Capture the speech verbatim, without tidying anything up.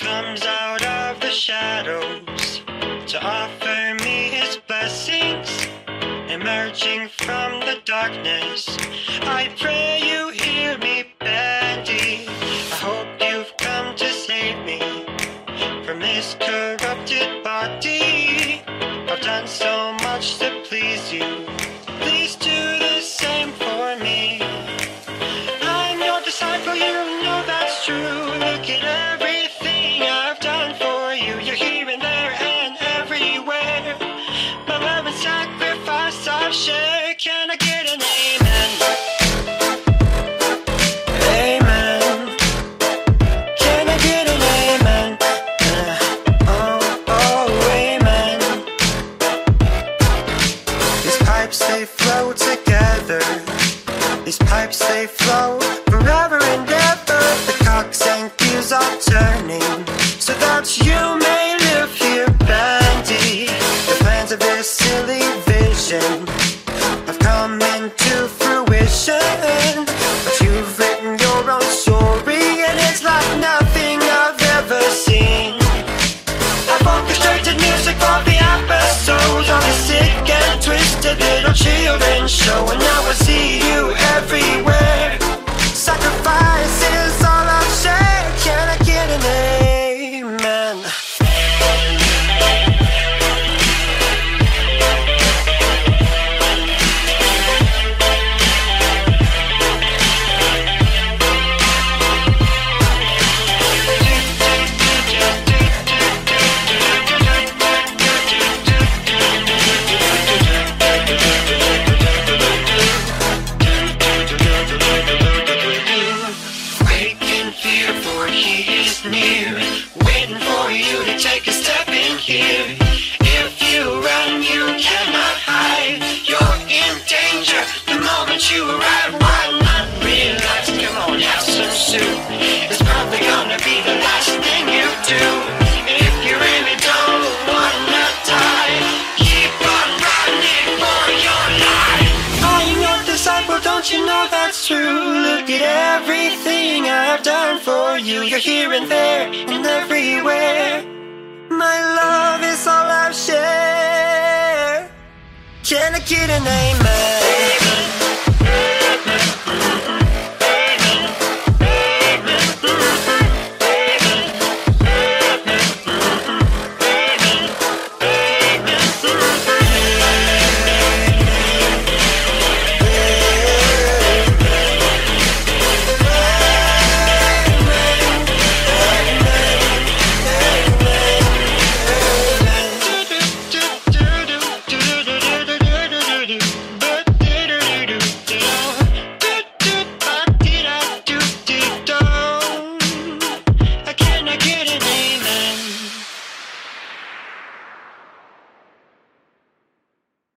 comes out of the shadows to offer me his blessings. Emerging from the darkness, I pray you hear me, Bandy. I hope you've come to save me from this corrupted body. I've done so much to please you, please do the same for me. I'm your disciple, you know that's true. Look at everything I've done for you. You're here and there and everywhere. My love and sacrifice I've shared. Can I get an amen? Amen. Can I get an amen? Uh, oh, oh, amen. These pipes, they flow together. These pipes, they flow forever and ever. The cocks and gears are turning so that you may live here, Bandy. The plans of this silly vision have come into fruition, but you've written your own story and it's like nothing I've ever seen. I've orchestrated music for the episodes of the sick and twisted little children show, and now I see you everywhere. Sacrifice is all I've shared. Can I get an amen? Near, waiting for you to take a step in here. If you run, you cannot hide. You're in danger the moment you arrive. Why not realize? Come on, have some soup. It's probably gonna be the last thing you do. If you really don't wanna die, keep on running for your life. I'm your disciple, don't you know that's true? Look at everything I've done for you. You're here and there and everywhere. My love is all I've shared. Can I get an amen?